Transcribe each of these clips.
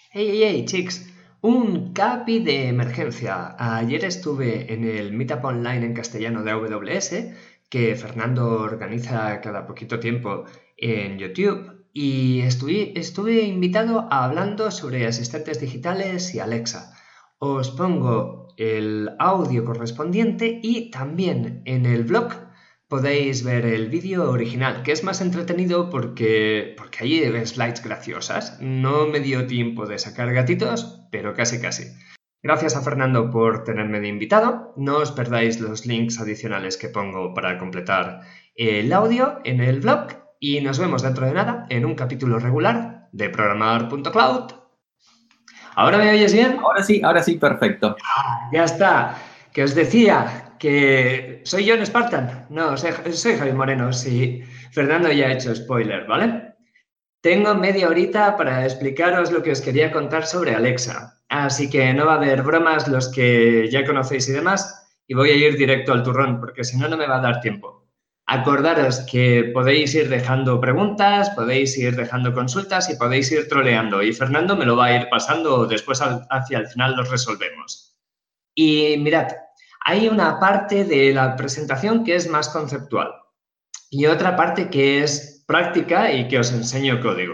Hey, chicos, un capi de emergencia. Ayer estuve en el Meetup Online en castellano de AWS, que Fernando organiza cada poquito tiempo en YouTube, y estuve invitado a hablando sobre asistentes digitales y Alexa. Os pongo el audio correspondiente y también en el blog podéis ver el vídeo original, que es más entretenido porque hay slides graciosas. No me dio tiempo de sacar gatitos, pero casi. Gracias a Fernando por tenerme de invitado. No os perdáis los links adicionales que pongo para completar el audio en el blog y nos vemos dentro de nada en un capítulo regular de Programar.cloud. ¿Ahora me oyes bien? Ahora sí, perfecto. Ya está. Que os decía que soy John Spartan. No, soy Javi Moreno. Sí, Fernando ya ha hecho spoiler, ¿vale? Tengo media horita para explicaros lo que os quería contar sobre Alexa. Así que no va a haber bromas los que ya conocéis y demás. Y voy a ir directo al turrón, porque si no, no me va a dar tiempo. Acordaros que podéis ir dejando preguntas, podéis ir dejando consultas y podéis ir troleando. Y Fernando me lo va a ir pasando después hacia el final los resolvemos. Y mirad, hay una parte de la presentación que es más conceptual y otra parte que es práctica y que os enseño código.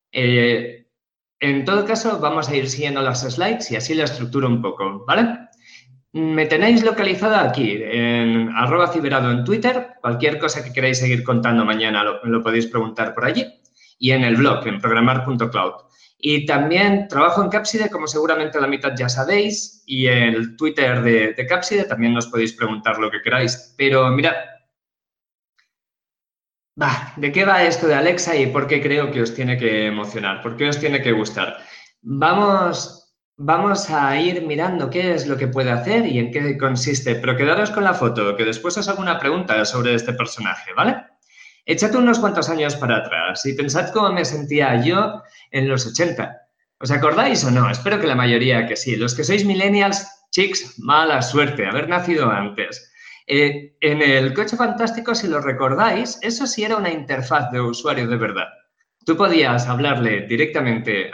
En todo caso, vamos a ir siguiendo las slides y así la estructuro un poco, ¿vale? Me tenéis localizada aquí, en @ciberado en Twitter. Cualquier cosa que queráis seguir contando mañana lo podéis preguntar por allí. Y en el blog, en programar.cloud. Y también trabajo en Capside, como seguramente la mitad ya sabéis. Y en el Twitter de Capside también nos podéis preguntar lo que queráis. Pero mirad, ¿de qué va esto de Alexa y por qué creo que os tiene que emocionar? ¿Por qué os tiene que gustar? Vamos a ir mirando qué es lo que puede hacer y en qué consiste, pero quedaros con la foto, que después os hago una pregunta sobre este personaje, ¿vale? Echad unos cuantos años para atrás y pensad cómo me sentía yo en los 80. ¿Os acordáis o no? Espero que la mayoría que sí. Los que sois millennials, chicos, mala suerte, haber nacido antes. En el Coche Fantástico, si lo recordáis, eso sí era una interfaz de usuario de verdad. Tú podías hablarle directamente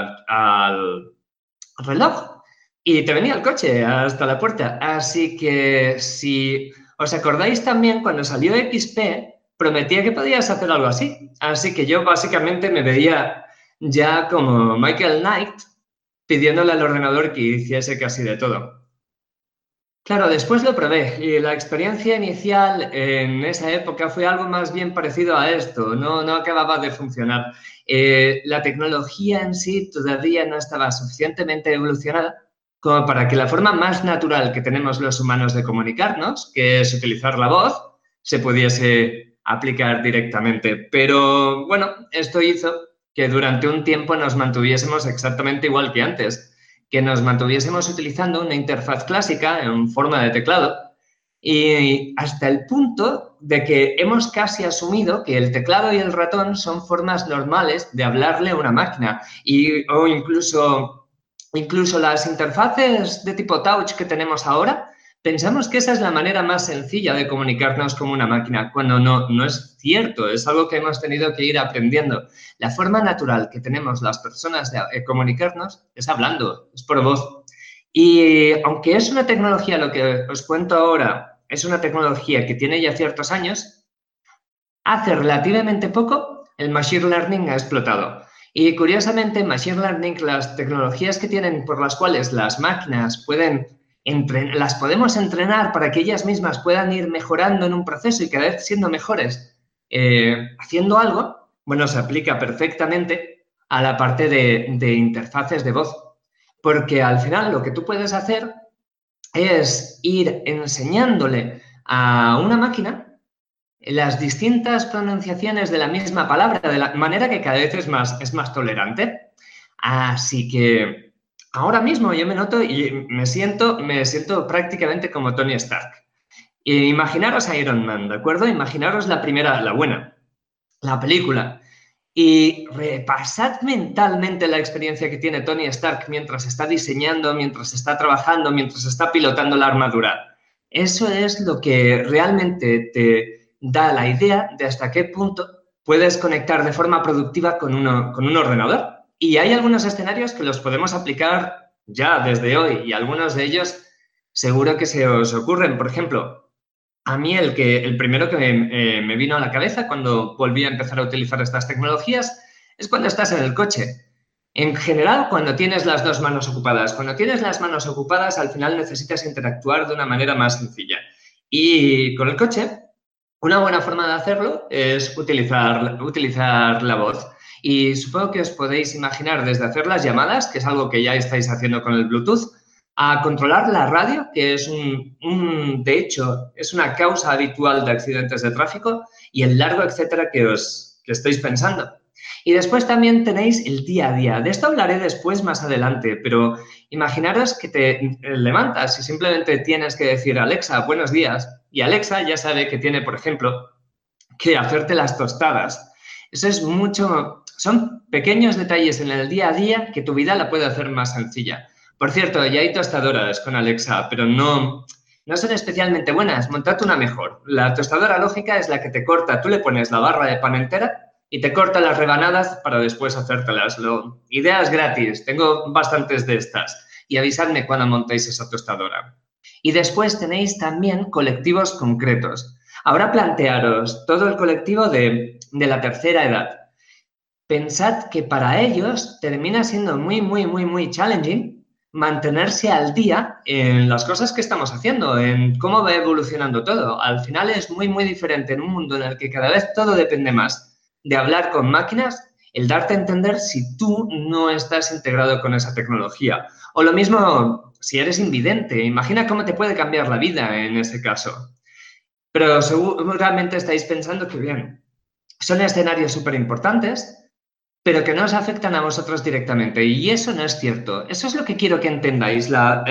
al reloj y te venía el coche hasta la puerta. Así que si os acordáis también, cuando salió XP, prometía que podías hacer algo así. Así que yo básicamente me veía ya como Michael Knight pidiéndole al ordenador que hiciese casi de todo. Claro, después lo probé y la experiencia inicial en esa época fue algo más bien parecido a esto, no acababa de funcionar. La tecnología en sí todavía no estaba suficientemente evolucionada como para que la forma más natural que tenemos los humanos de comunicarnos, que es utilizar la voz, se pudiese aplicar directamente. Pero bueno, esto hizo que durante un tiempo nos mantuviésemos exactamente igual que antes, que nos mantuviésemos utilizando una interfaz clásica en forma de teclado y hasta el punto de que hemos casi asumido que el teclado y el ratón son formas normales de hablarle a una máquina o incluso las interfaces de tipo touch que tenemos ahora. Pensamos que esa es la manera más sencilla de comunicarnos con una máquina, cuando no es cierto, es algo que hemos tenido que ir aprendiendo. La forma natural que tenemos las personas de comunicarnos es hablando, es por voz. Y aunque es una tecnología, lo que os cuento ahora, es una tecnología que tiene ya ciertos años, hace relativamente poco el Machine Learning ha explotado. Y curiosamente, Machine Learning, las tecnologías que tienen por las cuales las máquinas las podemos entrenar para que ellas mismas puedan ir mejorando en un proceso y cada vez siendo mejores haciendo algo, bueno, se aplica perfectamente a la parte de interfaces de voz. Porque al final lo que tú puedes hacer es ir enseñándole a una máquina las distintas pronunciaciones de la misma palabra, de la manera que cada vez es más tolerante. Así que ahora mismo yo me noto y me siento prácticamente como Tony Stark. Imaginaros a Iron Man, ¿de acuerdo? Imaginaros la primera, la buena, la película. Y repasad mentalmente la experiencia que tiene Tony Stark mientras está diseñando, mientras está trabajando, mientras está pilotando la armadura. Eso es lo que realmente te da la idea de hasta qué punto puedes conectar de forma productiva con un ordenador Y hay algunos escenarios que los podemos aplicar ya desde hoy y algunos de ellos seguro que se os ocurren. Por ejemplo, a mí el primero que me vino a la cabeza cuando volví a empezar a utilizar estas tecnologías es cuando estás en el coche. En general, cuando tienes las dos manos ocupadas. Cuando tienes las manos ocupadas, al final necesitas interactuar de una manera más sencilla. Y con el coche, una buena forma de hacerlo es utilizar la voz. Y supongo que os podéis imaginar desde hacer las llamadas, que es algo que ya estáis haciendo con el Bluetooth, a controlar la radio, que es de hecho, es una causa habitual de accidentes de tráfico, y el largo etcétera que estáis pensando. Y después también tenéis el día a día. De esto hablaré después, más adelante, pero imaginaros que te levantas y simplemente tienes que decir, Alexa, buenos días, y Alexa ya sabe que tiene, por ejemplo, que hacerte las tostadas. Eso es son pequeños detalles en el día a día que tu vida la puede hacer más sencilla. Por cierto, ya hay tostadoras con Alexa, pero no son especialmente buenas. Montate una mejor. La tostadora lógica es la que te corta. Tú le pones la barra de pan entera y te corta las rebanadas para después hacértelas. Ideas gratis. Tengo bastantes de estas. Y avisadme cuando montéis esa tostadora. Y después tenéis también colectivos concretos. Ahora plantearos todo el colectivo de la tercera edad. Pensad que para ellos termina siendo muy challenging mantenerse al día en las cosas que estamos haciendo, en cómo va evolucionando todo. Al final es muy diferente en un mundo en el que cada vez todo depende más de hablar con máquinas, el darte a entender si tú no estás integrado con esa tecnología. O lo mismo si eres invidente, imagina cómo te puede cambiar la vida en ese caso. Pero seguramente estáis pensando que, bien, son escenarios súper importantes, pero que no os afectan a vosotros directamente. Y eso no es cierto. Eso es lo que quiero que entendáis.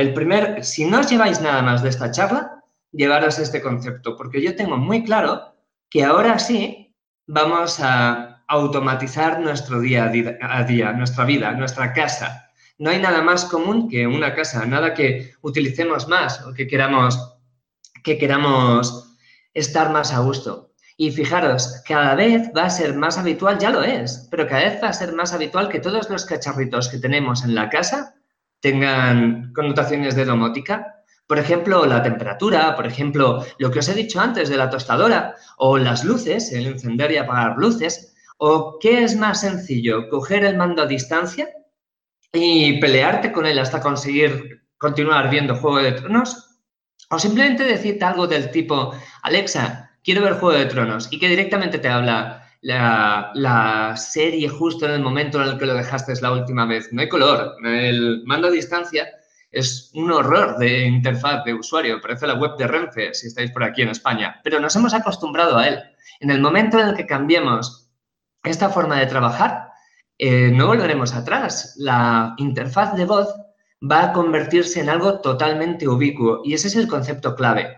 Si no os lleváis nada más de esta charla, llevaros este concepto, porque yo tengo muy claro que ahora sí vamos a automatizar nuestro día a día, nuestra vida, nuestra casa. No hay nada más común que una casa, nada que utilicemos más o que queramos estar más a gusto. Y fijaros, cada vez va a ser más habitual, ya lo es, pero cada vez va a ser más habitual que todos los cacharritos que tenemos en la casa tengan connotaciones de domótica. Por ejemplo, la temperatura, por ejemplo, lo que os he dicho antes de la tostadora, o las luces, el encender y apagar luces, o ¿qué es más sencillo? ¿Coger el mando a distancia y pelearte con él hasta conseguir continuar viendo Juego de Tronos? O simplemente decirte algo del tipo, Alexa, quiero ver Juego de Tronos, y que directamente te habla la serie justo en el momento en el que lo dejaste la última vez. No hay color. El mando a distancia es un horror de interfaz de usuario. Parece la web de Renfe, si estáis por aquí en España. Pero nos hemos acostumbrado a él. En el momento en el que cambiemos esta forma de trabajar, no volveremos atrás. La interfaz de voz va a convertirse en algo totalmente ubicuo y ese es el concepto clave.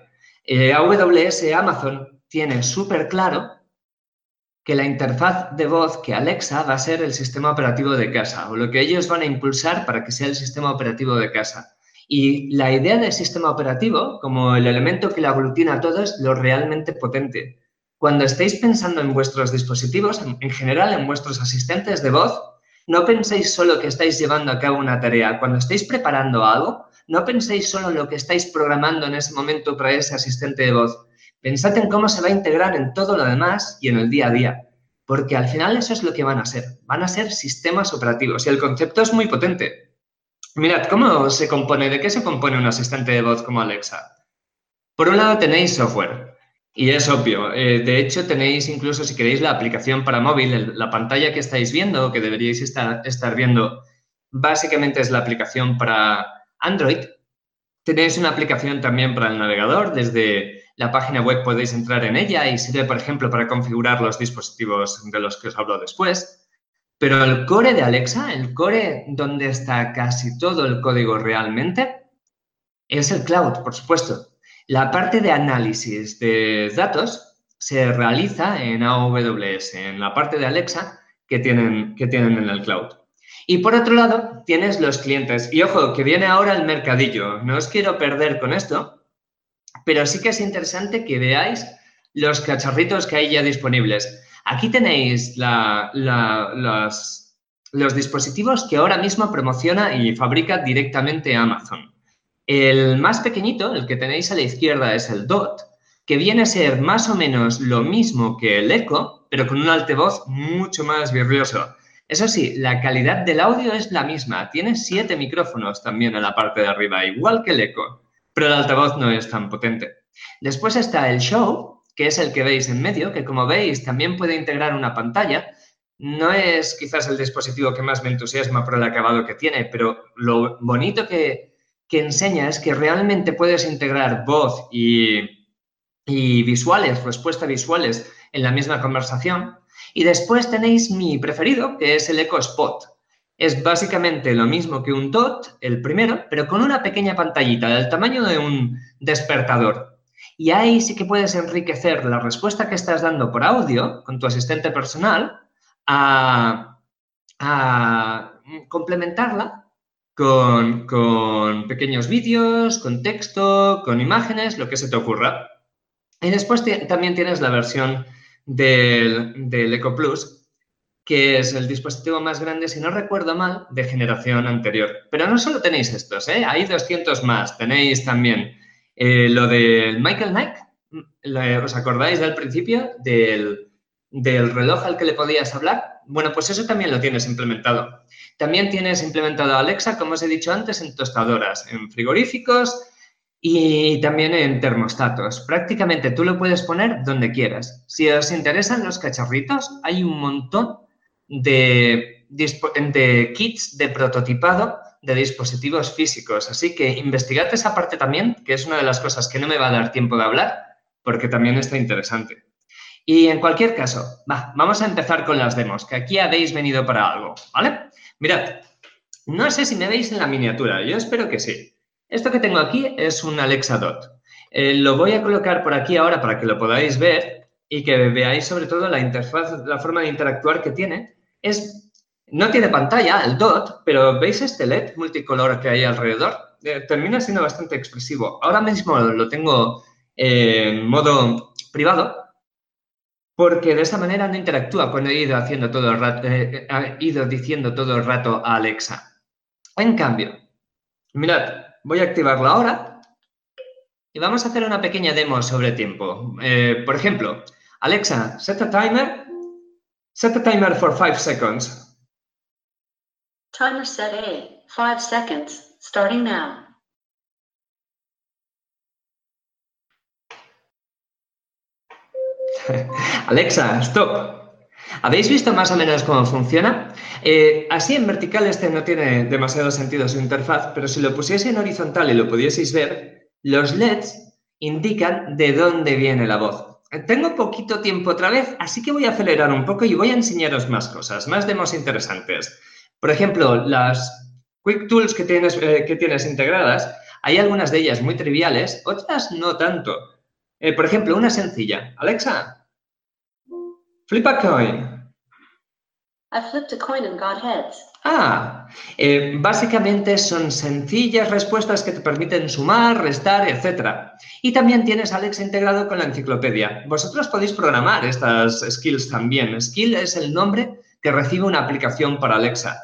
AWS Amazon tiene súper claro que la interfaz de voz, que Alexa va a ser el sistema operativo de casa o lo que ellos van a impulsar para que sea el sistema operativo de casa. Y la idea del sistema operativo, como el elemento que lo aglutina a todo, es lo realmente potente. Cuando estéis pensando en vuestros dispositivos, en general en vuestros asistentes de voz, no penséis solo que estáis llevando a cabo una tarea. Cuando estéis preparando algo, no penséis solo en lo que estáis programando en ese momento para ese asistente de voz. Pensad en cómo se va a integrar en todo lo demás y en el día a día. Porque al final eso es lo que van a ser. Van a ser sistemas operativos y el concepto es muy potente. Mirad, ¿de qué se compone un asistente de voz como Alexa? Por un lado tenéis software. Y es obvio. De hecho, tenéis incluso, si queréis, la aplicación para móvil, la pantalla que estáis viendo, que deberíais estar viendo, básicamente es la aplicación para Android. Tenéis una aplicación también para el navegador. Desde la página web podéis entrar en ella y sirve, por ejemplo, para configurar los dispositivos de los que os hablo después. Pero el core de Alexa, el core donde está casi todo el código realmente, es el cloud, por supuesto. La parte de análisis de datos se realiza en AWS, en la parte de Alexa que tienen en el cloud. Y por otro lado, tienes los clientes. Y ojo, que viene ahora el mercadillo. No os quiero perder con esto, pero sí que es interesante que veáis los cacharritos que hay ya disponibles. Aquí tenéis los dispositivos que ahora mismo promociona y fabrica directamente Amazon. El más pequeñito, el que tenéis a la izquierda, es el Dot, que viene a ser más o menos lo mismo que el Echo, pero con un altavoz mucho más virtuoso. Eso sí, la calidad del audio es la misma. Tiene 7 micrófonos también en la parte de arriba, igual que el Echo, pero el altavoz no es tan potente. Después está el Show, que es el que veis en medio, que como veis también puede integrar una pantalla. No es quizás el dispositivo que más me entusiasma por el acabado que tiene, pero lo bonito que enseña es que realmente puedes integrar voz y visuales, respuestas visuales en la misma conversación. Y después tenéis mi preferido, que es el Echo Spot. Es básicamente lo mismo que un Dot, el primero, pero con una pequeña pantallita del tamaño de un despertador. Y ahí sí que puedes enriquecer la respuesta que estás dando por audio con tu asistente personal a complementarla con pequeños vídeos, con texto, con imágenes, lo que se te ocurra. Y después también tienes la versión del Echo Plus, que es el dispositivo más grande, si no recuerdo mal, de generación anterior. Pero no solo tenéis estos, ¿eh? Hay 200 más. Tenéis también lo del Michael Knight. ¿Os acordáis del principio del reloj al que le podías hablar? Bueno, pues eso también lo tienes implementado. También tienes implementado Alexa, como os he dicho antes, en tostadoras, en frigoríficos y también en termostatos. Prácticamente tú lo puedes poner donde quieras. Si os interesan los cacharritos, hay un montón de kits de prototipado de dispositivos físicos. Así que investigad esa parte también, que es una de las cosas que no me va a dar tiempo de hablar, porque también está interesante. Y en cualquier caso, vamos a empezar con las demos, que aquí habéis venido para algo, ¿vale? Mirad, no sé si me veis en la miniatura, yo espero que sí. Esto que tengo aquí es un Alexa Dot. Lo voy a colocar por aquí ahora para que lo podáis ver y que veáis sobre todo la interfaz, la forma de interactuar que tiene. No tiene pantalla, el Dot, pero ¿veis este LED multicolor que hay alrededor? Termina siendo bastante expresivo. Ahora mismo lo tengo en modo privado, porque de esa manera no interactúa cuando he ido haciendo todo el rato, he ido diciendo todo el rato a Alexa. En cambio, mirad, voy a activarlo ahora y vamos a hacer una pequeña demo sobre tiempo. Por ejemplo, Alexa, set a timer for 5 seconds. Timer set A, 5 seconds, starting now. Alexa, stop. ¿Habéis visto más o menos cómo funciona? Así en vertical este no tiene demasiado sentido su interfaz, pero si lo pusiese en horizontal y lo pudieseis ver, los LEDs indican de dónde viene la voz. Tengo poquito tiempo otra vez, así que voy a acelerar un poco y voy a enseñaros más cosas, más demos interesantes. Por ejemplo, las Quick Tools que tienes integradas, hay algunas de ellas muy triviales, otras no tanto. Por ejemplo, una sencilla. Alexa, flip a coin. I flipped a coin and got heads. Básicamente son sencillas respuestas que te permiten sumar, restar, etc. Y también tienes Alexa integrado con la enciclopedia. Vosotros podéis programar estas skills también. Skill es el nombre que recibe una aplicación para Alexa.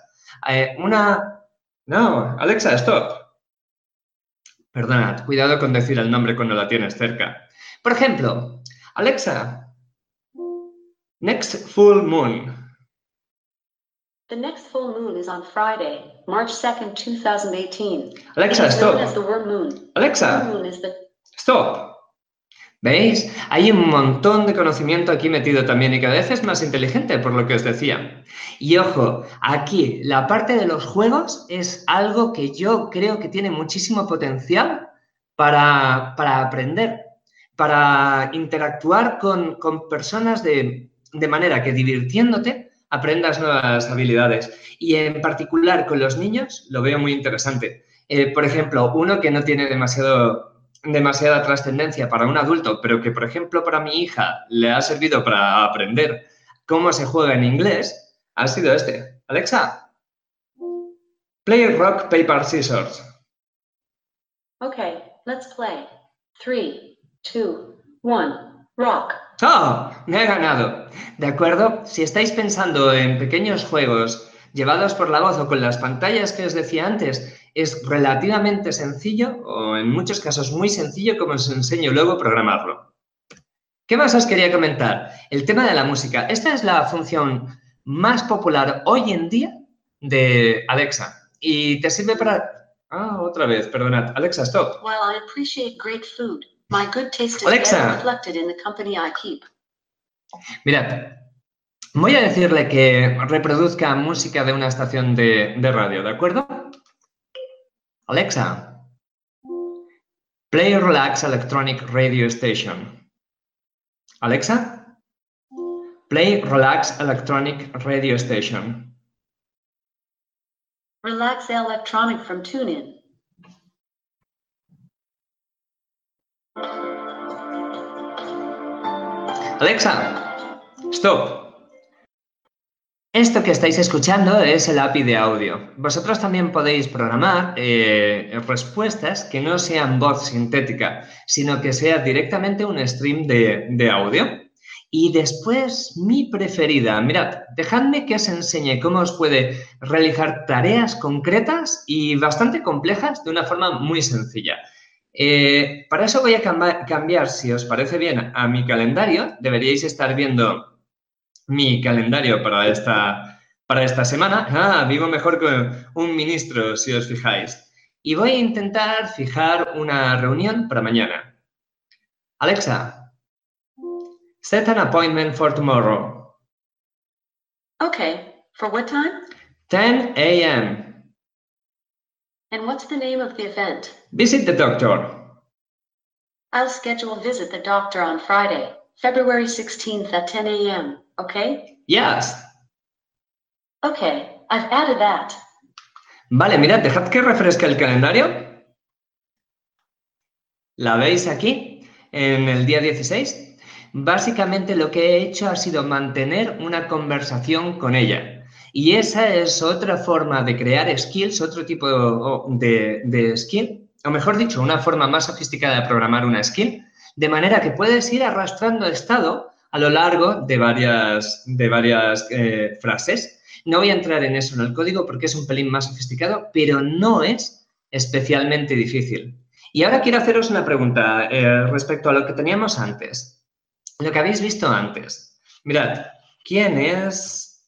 No, Alexa, stop. Perdonad, cuidado con decir el nombre cuando la tienes cerca. Por ejemplo, Alexa, next full moon. The next full moon is on Friday, March 2nd, 2018. Alexa, stop. It is known as the worm moon. Alexa, The moon is the... stop. ¿Veis? Hay un montón de conocimiento aquí metido también y cada vez es más inteligente, por lo que os decía. Y ojo, aquí la parte de los juegos es algo que yo creo que tiene muchísimo potencial para aprender, para interactuar con personas de manera que divirtiéndote aprendas nuevas habilidades. Y en particular con los niños lo veo muy interesante. Por ejemplo, uno que no tiene demasiada trascendencia para un adulto, pero que, por ejemplo, para mi hija le ha servido para aprender cómo se juega en inglés, ha sido este. Alexa, play rock, paper, scissors. Okay, let's play. 3, 2, 1, rock. ¡Oh! Me he ganado. ¿De acuerdo? Si estáis pensando en pequeños juegos llevados por la voz o con las pantallas que os decía antes, es relativamente sencillo o en muchos casos muy sencillo, como os enseño luego, programarlo. ¿Qué más os quería comentar? El tema de la música. Esta es la función más popular hoy en día de Alexa y te sirve para... Ah, otra vez, perdonad. Alexa, stop. While I appreciate great food, my good taste is Alexa. better reflected in the company I keep. Mirad, voy a decirle que reproduzca música de una estación de radio, ¿de acuerdo? Alexa, play Relax Electronic Radio Station. Alexa, play Relax Electronic Radio Station. Relax Electronic from TuneIn. Alexa, stop. Esto que estáis escuchando es el API de audio. Vosotros también podéis programar respuestas que no sean voz sintética, sino que sea directamente un stream de audio. Y después, mi preferida. Mirad, dejadme que os enseñe cómo os puede realizar tareas concretas y bastante complejas de una forma muy sencilla. Para eso voy a cambiar, si os parece bien, a mi calendario. Deberíais estar viendo mi calendario para esta semana. Ah, vivo mejor que un ministro, si os fijáis. Y voy a intentar fijar una reunión para mañana. Alexa, set an appointment for tomorrow. Okay, for what time? 10 a.m. And what's the name of the event? Visit the doctor. I'll schedule a visit the doctor on Friday, February 16th at 10 a.m., okay? Yes. Okay, I've added that. Vale, mirad, dejad que refresque el calendario. ¿La veis aquí, en el día 16? Básicamente lo que he hecho ha sido mantener una conversación con ella. Y esa es otra forma de crear skills, otro tipo de skill, o mejor dicho, una forma más sofisticada de programar una skill, de manera que puedes ir arrastrando estado a lo largo de varias frases. No voy a entrar en eso en el código porque es un pelín más sofisticado, pero no es especialmente difícil. Y ahora quiero haceros una pregunta respecto a lo que teníamos antes, lo que habéis visto antes. Mirad, ¿quién es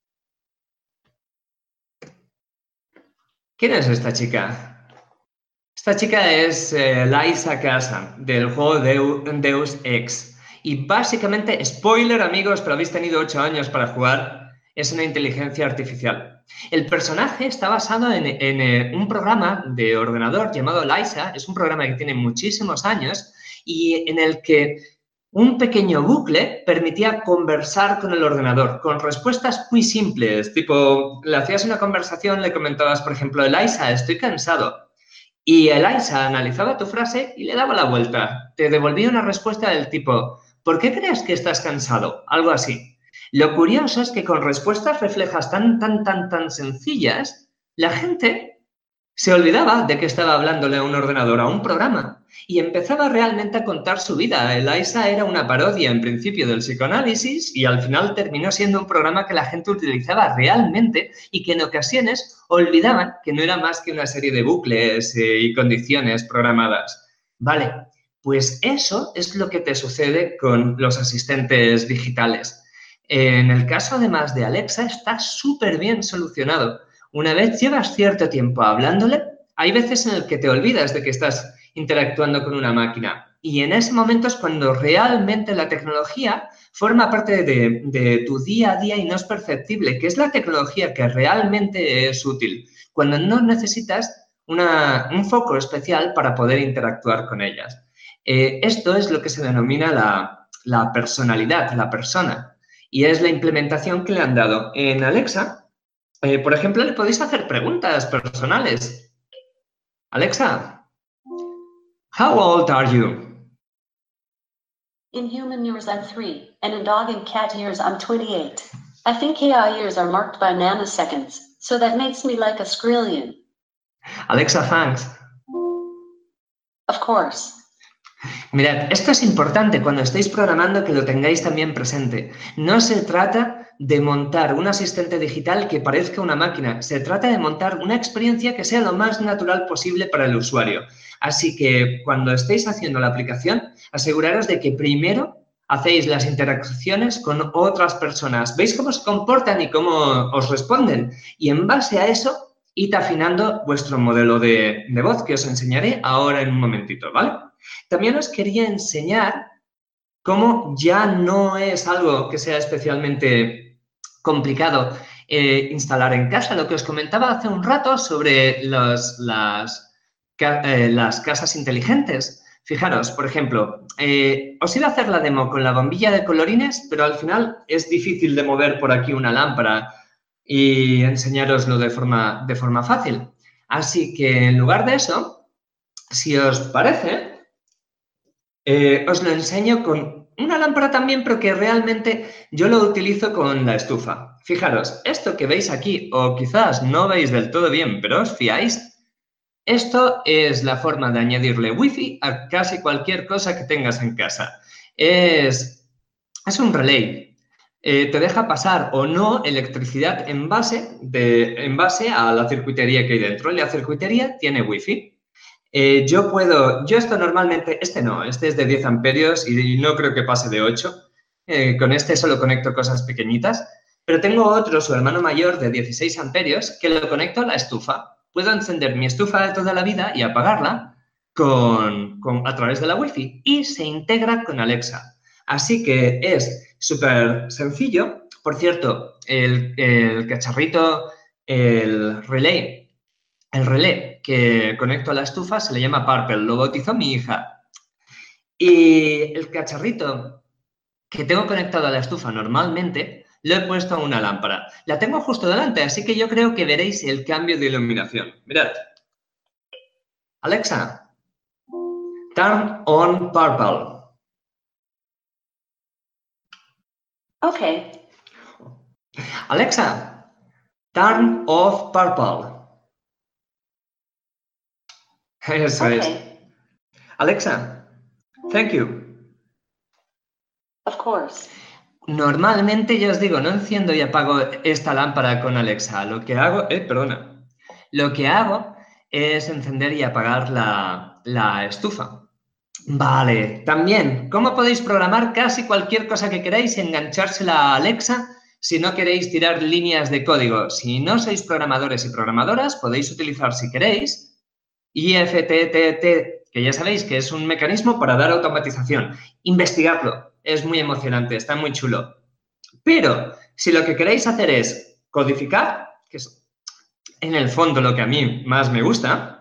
esta chica? Esta chica es Liza Casa, del juego Deus Ex. Y básicamente, spoiler amigos, pero habéis tenido 8 años para jugar, es una inteligencia artificial. El personaje está basado en un programa de ordenador llamado Liza. Es un programa que tiene muchísimos años y en el que un pequeño bucle permitía conversar con el ordenador, con respuestas muy simples, tipo, le hacías una conversación, le comentabas, por ejemplo, Liza, estoy cansado. Y Eliza analizaba tu frase y le daba la vuelta. Te devolvía una respuesta del tipo, ¿por qué crees que estás cansado? Algo así. Lo curioso es que con respuestas reflejas tan sencillas, la gente se olvidaba de que estaba hablándole a un ordenador, a un programa, y empezaba realmente a contar su vida. Eliza era una parodia en principio del psicoanálisis y al final terminó siendo un programa que la gente utilizaba realmente y que en ocasiones olvidaban que no era más que una serie de bucles y condiciones programadas. Vale, pues eso es lo que te sucede con los asistentes digitales. En el caso además de Alexa está súper bien solucionado. Una vez llevas cierto tiempo hablándole, hay veces en el que te olvidas de que estás interactuando con una máquina. Y en ese momento es cuando realmente la tecnología forma parte de tu día a día y no es perceptible, que es la tecnología que realmente es útil, cuando no necesitas un foco especial para poder interactuar con ellas. Esto es lo que se denomina la personalidad, la persona, y es la implementación que le han dado en Alexa. Por ejemplo, le podéis hacer preguntas personales. Alexa, how old are you? In human years, I'm 3, and in dog and cat years, I'm 28. I think AI years are marked by nanoseconds, so that makes me like a Skrillion. Alexa, thanks. Of course. Mirad, esto es importante cuando estéis programando que lo tengáis también presente. No se trata de montar un asistente digital que parezca una máquina. Se trata de montar una experiencia que sea lo más natural posible para el usuario. Así que cuando estéis haciendo la aplicación, aseguraros de que primero hacéis las interacciones con otras personas. ¿Veis cómo se comportan y cómo os responden? Y en base a eso, id afinando vuestro modelo de voz, que os enseñaré ahora en un momentito, ¿vale? También os quería enseñar cómo ya no es algo que sea especialmente complicado instalar en casa. Lo que os comentaba hace un rato sobre las casas inteligentes. Fijaros, por ejemplo, os iba a hacer la demo con la bombilla de colorines, pero al final es difícil de mover por aquí una lámpara y enseñároslo de forma fácil. Así que en lugar de eso, si os parece, os lo enseño con una lámpara también, pero que realmente yo lo utilizo con la estufa. Fijaros, esto que veis aquí, o quizás no veis del todo bien, pero os fiáis, esto es la forma de añadirle wifi a casi cualquier cosa que tengas en casa. Es un relay. Te deja pasar o no electricidad en base a la circuitería que hay dentro. La circuitería tiene wifi. Yo esto normalmente, este es de 10 amperios y no creo que pase de 8. Con este solo conecto cosas pequeñitas, pero tengo otro, su hermano mayor, de 16 amperios, que lo conecto a la estufa. Puedo encender mi estufa de toda la vida y apagarla a través de la Wi-Fi y se integra con Alexa. Así que es súper sencillo. Por cierto, el cacharrito, el relé que conecto a la estufa se le llama Purple, lo bautizó mi hija. Y el cacharrito que tengo conectado a la estufa normalmente lo he puesto a una lámpara. La tengo justo delante, así que yo creo que veréis el cambio de iluminación. Mirad. Alexa, turn on purple. Okay. Alexa, turn off purple. Eso es. Alexa, thank you. Of course. Normalmente, ya os digo, no enciendo y apago esta lámpara con Alexa. Lo que hago es encender y apagar la estufa. Vale, también, ¿cómo podéis programar casi cualquier cosa que queráis y enganchársela a Alexa si no queréis tirar líneas de código? Si no sois programadores y programadoras, podéis utilizar, si queréis, IFTTT, que ya sabéis que es un mecanismo para dar automatización. Investigadlo, es muy emocionante, está muy chulo. Pero si lo que queréis hacer es codificar, que es en el fondo lo que a mí más me gusta,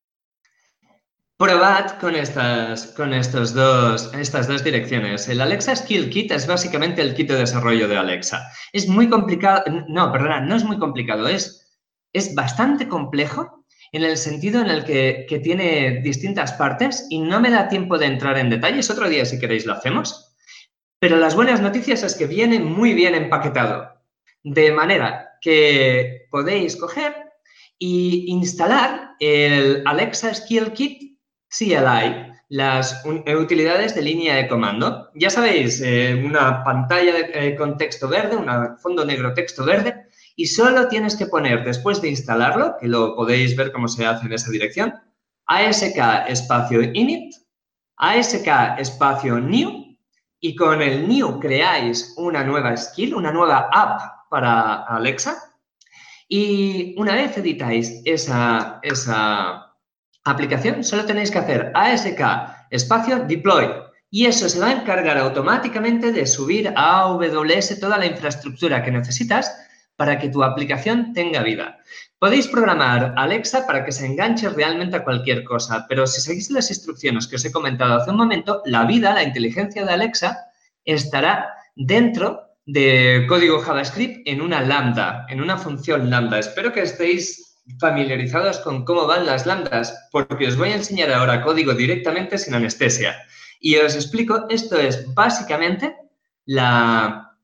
probad con estas dos direcciones. El Alexa Skill Kit es básicamente el kit de desarrollo de Alexa. Es muy complicado, no es muy complicado, es bastante complejo en el sentido en el que tiene distintas partes y no me da tiempo de entrar en detalles. Otro día, si queréis, lo hacemos. Pero las buenas noticias es que viene muy bien empaquetado, de manera que podéis coger e instalar el Alexa Skill Kit CLI, las utilidades de línea de comando. Ya sabéis, una pantalla con texto verde, un fondo negro texto verde, y solo tienes que poner, después de instalarlo, que lo podéis ver cómo se hace en esa dirección, ASK espacio init, ASK espacio new, y con el new creáis una nueva skill, una nueva app para Alexa, y una vez editáis esa aplicación, solo tenéis que hacer ASK espacio deploy y eso se va a encargar automáticamente de subir a AWS toda la infraestructura que necesitas para que tu aplicación tenga vida. Podéis programar Alexa para que se enganche realmente a cualquier cosa, pero si seguís las instrucciones que os he comentado hace un momento, la inteligencia de Alexa estará dentro de código JavaScript en una lambda, en una función lambda. Espero que estéis familiarizados con cómo van las lambdas, porque os voy a enseñar ahora código directamente sin anestesia. Y os explico, esto es básicamente la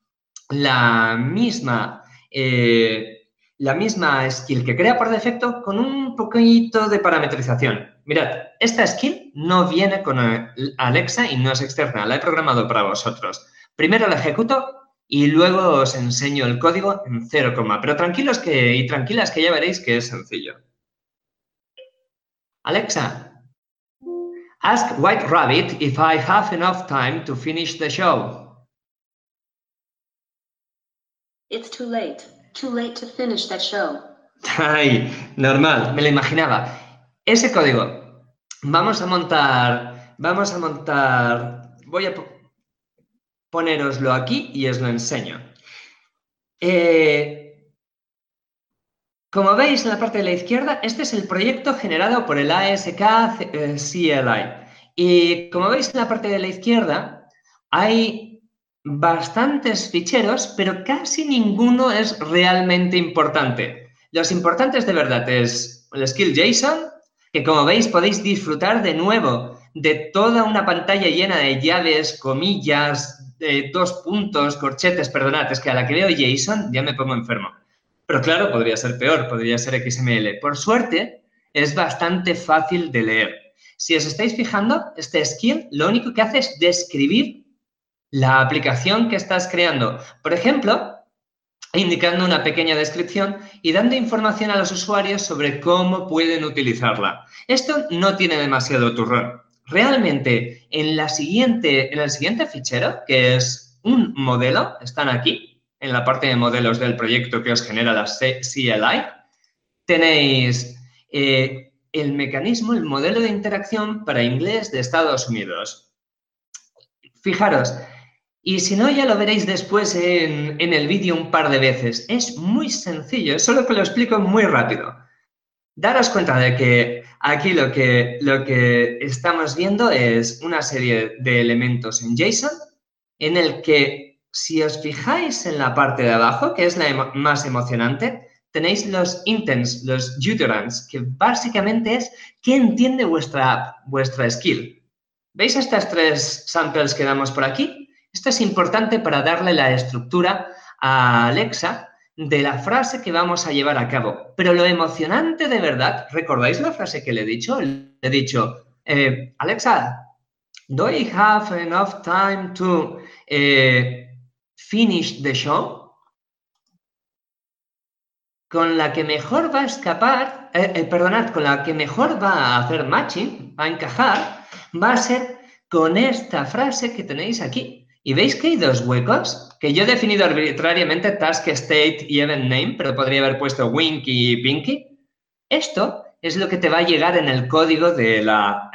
misma skill que crea por defecto con un poquito de parametrización. Mirad, esta skill no viene con Alexa y no es externa, la he programado para vosotros. Primero la ejecuto y luego os enseño el código en 0, pero tranquilos y tranquilas que ya veréis que es sencillo. Alexa, ask White Rabbit if I have enough time to finish the show. It's too late. Too late to finish that show. Ay, normal, me lo imaginaba. Ese código, vamos a montar, voy a ponéroslo aquí y os lo enseño. Como veis en la parte de la izquierda, este es el proyecto generado por el ASK CLI. Y como veis en la parte de la izquierda, hay bastantes ficheros, pero casi ninguno es realmente importante. Los importantes de verdad es el skill JSON, que como veis podéis disfrutar de nuevo de toda una pantalla llena de llaves, comillas, dos puntos, corchetes, perdonad, es que a la que veo JSON ya me pongo enfermo. Pero claro, podría ser peor, podría ser XML. Por suerte, es bastante fácil de leer. Si os estáis fijando, este skill lo único que hace es describir la aplicación que estás creando. Por ejemplo, indicando una pequeña descripción y dando información a los usuarios sobre cómo pueden utilizarla. Esto no tiene demasiado turrón. Realmente, en el siguiente fichero, que es un modelo, están aquí, en la parte de modelos del proyecto que os genera la CLI, tenéis el mecanismo, el modelo de interacción para inglés de Estados Unidos. Fijaros, y si no, ya lo veréis después en el vídeo un par de veces. Es muy sencillo, solo que lo explico muy rápido. Daros cuenta de que aquí lo que estamos viendo es una serie de elementos en JSON en el que, si os fijáis en la parte de abajo, que es la más emocionante, tenéis los intents, los utterance, que básicamente es qué entiende vuestra app, vuestra skill. ¿Veis estas tres samples que damos por aquí? Esto es importante para darle la estructura a Alexa de la frase que vamos a llevar a cabo. Pero lo emocionante de verdad, ¿recordáis la frase que le he dicho? Le he dicho, Alexa, do I have enough time to finish the show? Con la que mejor va a escapar, con la que mejor va a hacer matching, va a encajar, va a ser con esta frase que tenéis aquí. ¿Y veis que hay dos huecos? Que yo he definido arbitrariamente task state y event name, pero podría haber puesto winky y pinky. Esto es lo que te va a llegar en el código de la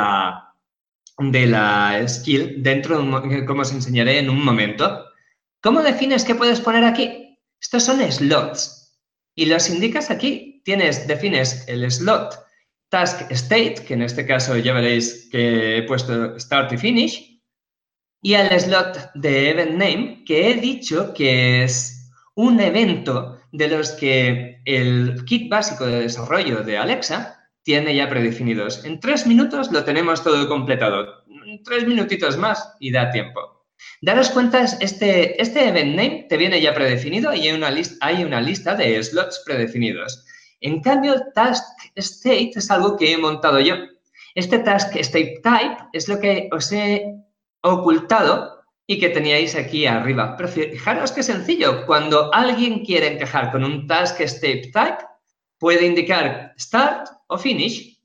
skill dentro de como os enseñaré en un momento. ¿Cómo defines qué puedes poner aquí? Estos son slots. Y los indicas aquí. Defines el slot task state, que en este caso ya veréis que he puesto start y finish, y el slot de event name, que he dicho que es un evento de los que el kit básico de desarrollo de Alexa tiene ya predefinidos. En 3 minutos lo tenemos todo completado. 3 minutitos más y da tiempo. Daros cuenta, este event name te viene ya predefinido y hay una lista de slots predefinidos. En cambio, el task state es algo que he montado yo. Este task state type es lo que os he ocultado y que teníais aquí arriba. Pero fijaros qué sencillo. Cuando alguien quiere encajar con un task state type, puede indicar start o finish.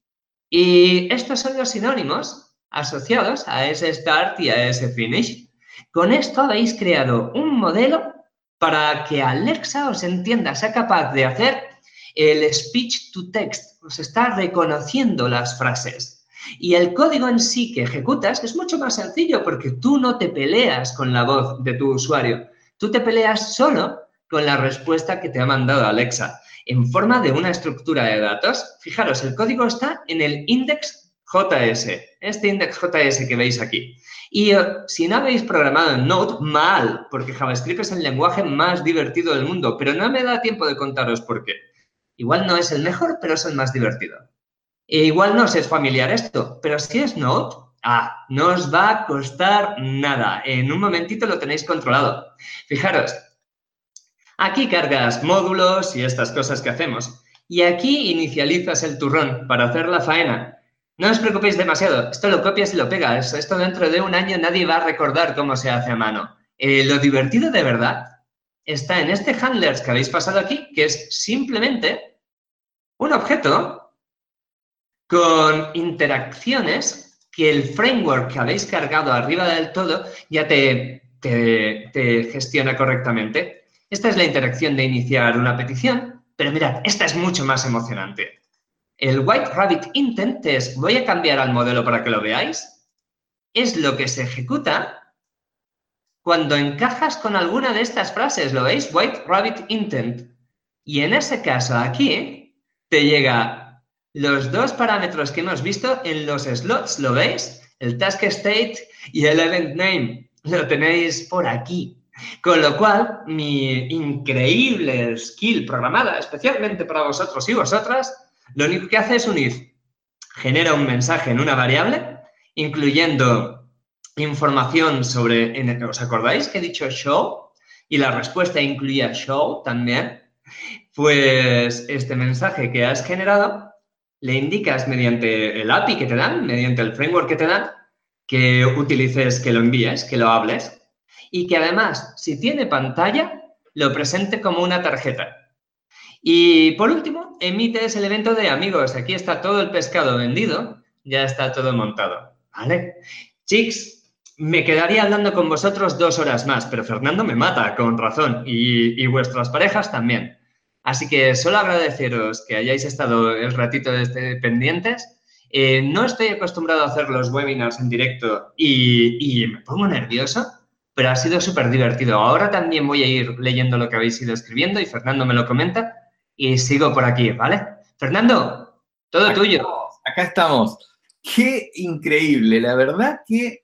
Y estos son los sinónimos asociados a ese start y a ese finish. Con esto habéis creado un modelo para que Alexa os entienda, sea capaz de hacer el speech to text. Os está reconociendo las frases. Y el código en sí que ejecutas es mucho más sencillo porque tú no te peleas con la voz de tu usuario. Tú te peleas solo con la respuesta que te ha mandado Alexa en forma de una estructura de datos. Fijaros, el código está en el index.js, este index.js que veis aquí. Y si no habéis programado en Node, mal, porque JavaScript es el lenguaje más divertido del mundo, pero no me da tiempo de contaros por qué. Igual no es el mejor, pero es el más divertido. E igual no os es familiar esto, pero si es Node, no os va a costar nada. En un momentito lo tenéis controlado. Fijaros, aquí cargas módulos y estas cosas que hacemos. Y aquí inicializas el turrón para hacer la faena. No os preocupéis demasiado, esto lo copias y lo pegas. Esto dentro de un año nadie va a recordar cómo se hace a mano. Lo divertido de verdad está en este handlers que habéis pasado aquí, que es simplemente un objeto con interacciones que el framework que habéis cargado arriba del todo ya te gestiona correctamente. Esta es la interacción de iniciar una petición, pero mirad, esta es mucho más emocionante. El White Rabbit Intent es, voy a cambiar al modelo para que lo veáis, es lo que se ejecuta cuando encajas con alguna de estas frases, ¿lo veis? White Rabbit Intent. Y en ese caso aquí te llega los dos parámetros que hemos visto en los slots, ¿lo veis? El task state y el event name. Lo tenéis por aquí. Con lo cual, mi increíble skill programada especialmente para vosotros y vosotras, lo único que hace es un if. Genera un mensaje en una variable, incluyendo información sobre, ¿os acordáis que he dicho show? Y la respuesta incluía show también. Pues este mensaje que has generado le indicas mediante el API que te dan, mediante el framework que te dan, que utilices, que lo envíes, que lo hables y que además, si tiene pantalla, lo presente como una tarjeta. Y por último, emites el evento de amigos. Aquí está todo el pescado vendido, ya está todo montado, ¿vale? Chicos, me quedaría hablando con vosotros 2 horas más, pero Fernando me mata, con razón, y vuestras parejas también. Así que solo agradeceros que hayáis estado el ratito pendientes. No estoy acostumbrado a hacer los webinars en directo y me pongo nervioso, pero ha sido súper divertido. Ahora también voy a ir leyendo lo que habéis ido escribiendo y Fernando me lo comenta y sigo por aquí, ¿vale? Fernando, todo tuyo. Acá estamos. Qué increíble, la verdad que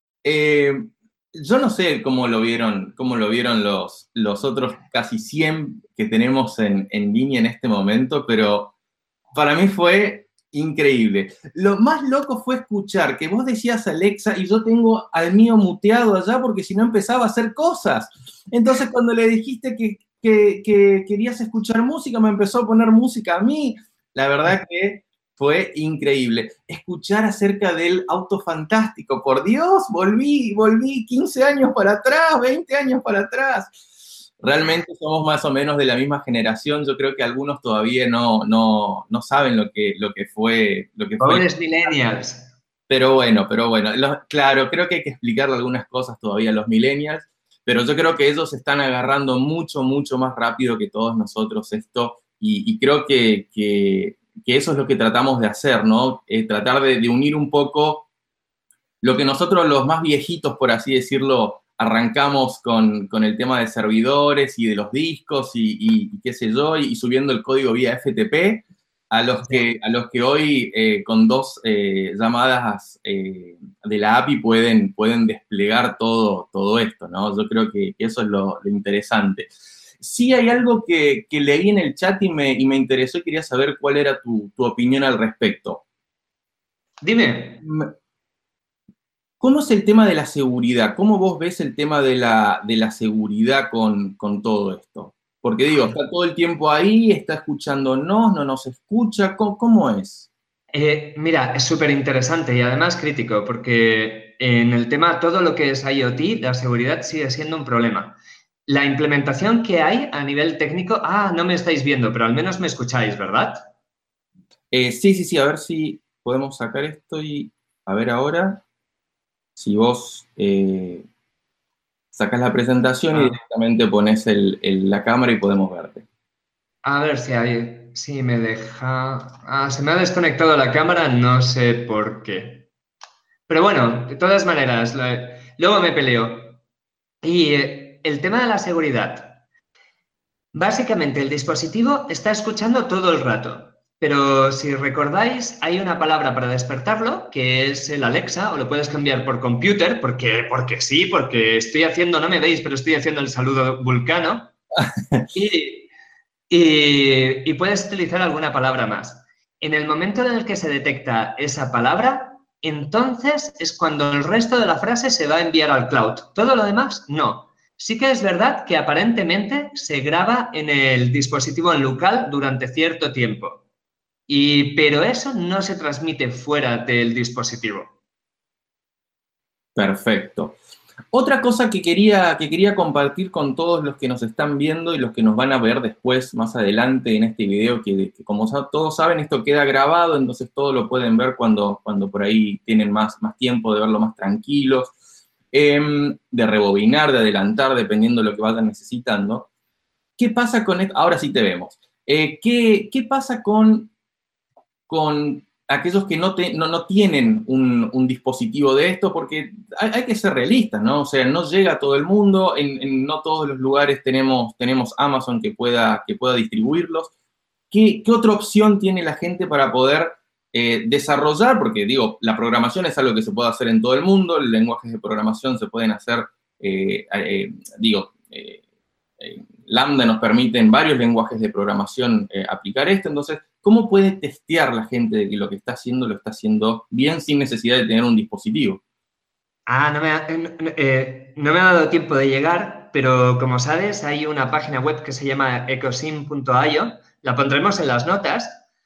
yo no sé cómo lo vieron los otros casi 100 que tenemos en línea en este momento, pero para mí fue increíble. Lo más loco fue escuchar que vos decías Alexa y yo tengo al mío muteado allá porque si no empezaba a hacer cosas. Entonces cuando le dijiste que querías escuchar música, me empezó a poner música a mí. La verdad que fue increíble. Escuchar acerca del auto fantástico. Por Dios, volví 15 años para atrás, 20 años para atrás. Realmente somos más o menos de la misma generación. Yo creo que algunos todavía no saben lo que fue. Pobres millennials. Pero bueno, claro, creo que hay que explicarle algunas cosas todavía a los millennials, pero yo creo que ellos están agarrando mucho, mucho más rápido que todos nosotros esto, y creo que eso es lo que tratamos de hacer, ¿no? Tratar de unir un poco lo que nosotros los más viejitos, por así decirlo, arrancamos con el tema de servidores y de los discos y qué sé yo, y subiendo el código vía FTP, a los que hoy con 2 llamadas de la API pueden desplegar todo esto, ¿no? Yo creo que eso es lo interesante. Sí hay algo que leí en el chat y me interesó y quería saber cuál era tu opinión al respecto. Dime. ¿Cómo es el tema de la seguridad? ¿Cómo vos ves el tema de la seguridad con todo esto? Porque digo, está todo el tiempo ahí, está escuchándonos, no nos escucha, ¿cómo es? Mira, es súper interesante y además crítico, porque en el tema todo lo que es IoT, la seguridad sigue siendo un problema. La implementación que hay a nivel técnico, no me estáis viendo, pero al menos me escucháis, ¿verdad? Sí, a ver si podemos sacar esto y a ver ahora si vos sacas la presentación y directamente pones la cámara y podemos verte. A ver si me deja... se me ha desconectado la cámara, no sé por qué. Pero bueno, de todas maneras, luego me peleo. Y el tema de la seguridad. Básicamente, el dispositivo está escuchando todo el rato. Pero si recordáis, hay una palabra para despertarlo, que es el Alexa, o lo puedes cambiar por computer, porque sí, porque estoy haciendo, no me veis, pero estoy haciendo el saludo vulcano. Y puedes utilizar alguna palabra más. En el momento en el que se detecta esa palabra, entonces es cuando el resto de la frase se va a enviar al cloud. Todo lo demás, no. Sí que es verdad que aparentemente se graba en el dispositivo en local durante cierto tiempo. Pero eso no se transmite fuera del dispositivo. Perfecto. Otra cosa que quería compartir con todos los que nos están viendo y los que nos van a ver después, más adelante en este video, que como todos saben, esto queda grabado, entonces todo lo pueden ver cuando por ahí tienen más tiempo de verlo más tranquilos, de rebobinar, de adelantar, dependiendo de lo que vayan necesitando. ¿Qué pasa con esto? Ahora sí te vemos. ¿Qué pasa con aquellos que no tienen un dispositivo de esto? Porque hay que ser realistas, ¿no? O sea, no llega a todo el mundo, no todos los lugares tenemos Amazon que pueda distribuirlos. ¿Qué otra opción tiene la gente para poder desarrollar? Porque, digo, la programación es algo que se puede hacer en todo el mundo, los lenguajes de programación se pueden hacer, Lambda nos permite en varios lenguajes de programación aplicar esto. Entonces, ¿cómo puede testear la gente de que lo que está haciendo lo está haciendo bien sin necesidad de tener un dispositivo? No me ha dado tiempo de llegar, pero como sabes, hay una página web que se llama ecosim.io, la pondremos en las notas,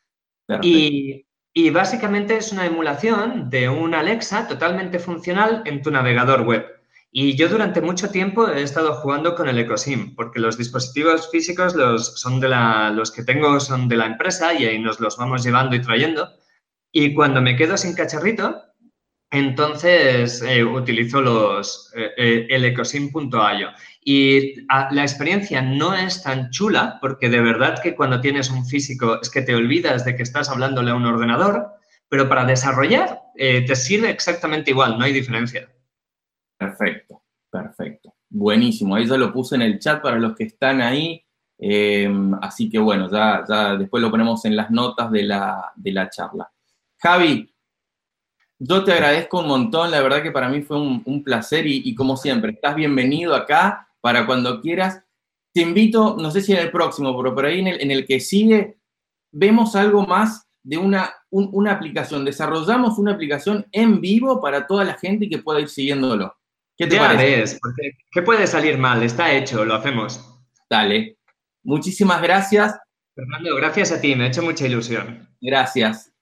y básicamente es una emulación de un Alexa totalmente funcional en tu navegador web. Y yo durante mucho tiempo he estado jugando con el EcoSim, porque los dispositivos físicos los que tengo son de la empresa y ahí nos los vamos llevando y trayendo. Y cuando me quedo sin cacharrito, entonces utilizo el ecosim.io. Y la experiencia no es tan chula porque de verdad que cuando tienes un físico es que te olvidas de que estás hablándole a un ordenador, pero para desarrollar te sirve exactamente igual, no hay diferencia. Perfecto, perfecto. Buenísimo. Ahí ya lo puse en el chat para los que están ahí. Así que bueno, ya después lo ponemos en las notas de la charla. Javi, yo te agradezco un montón. La verdad que para mí fue un placer y como siempre, estás bienvenido acá para cuando quieras. Te invito, no sé si en el próximo, pero por ahí en el que sigue, vemos algo más de una aplicación. Desarrollamos una aplicación en vivo para toda la gente que pueda ir siguiéndolo. ¿Qué te parece? Ya ves, porque ¿qué puede salir mal? Está hecho, lo hacemos. Dale. Muchísimas gracias. Fernando, gracias a ti, me ha hecho mucha ilusión. Gracias.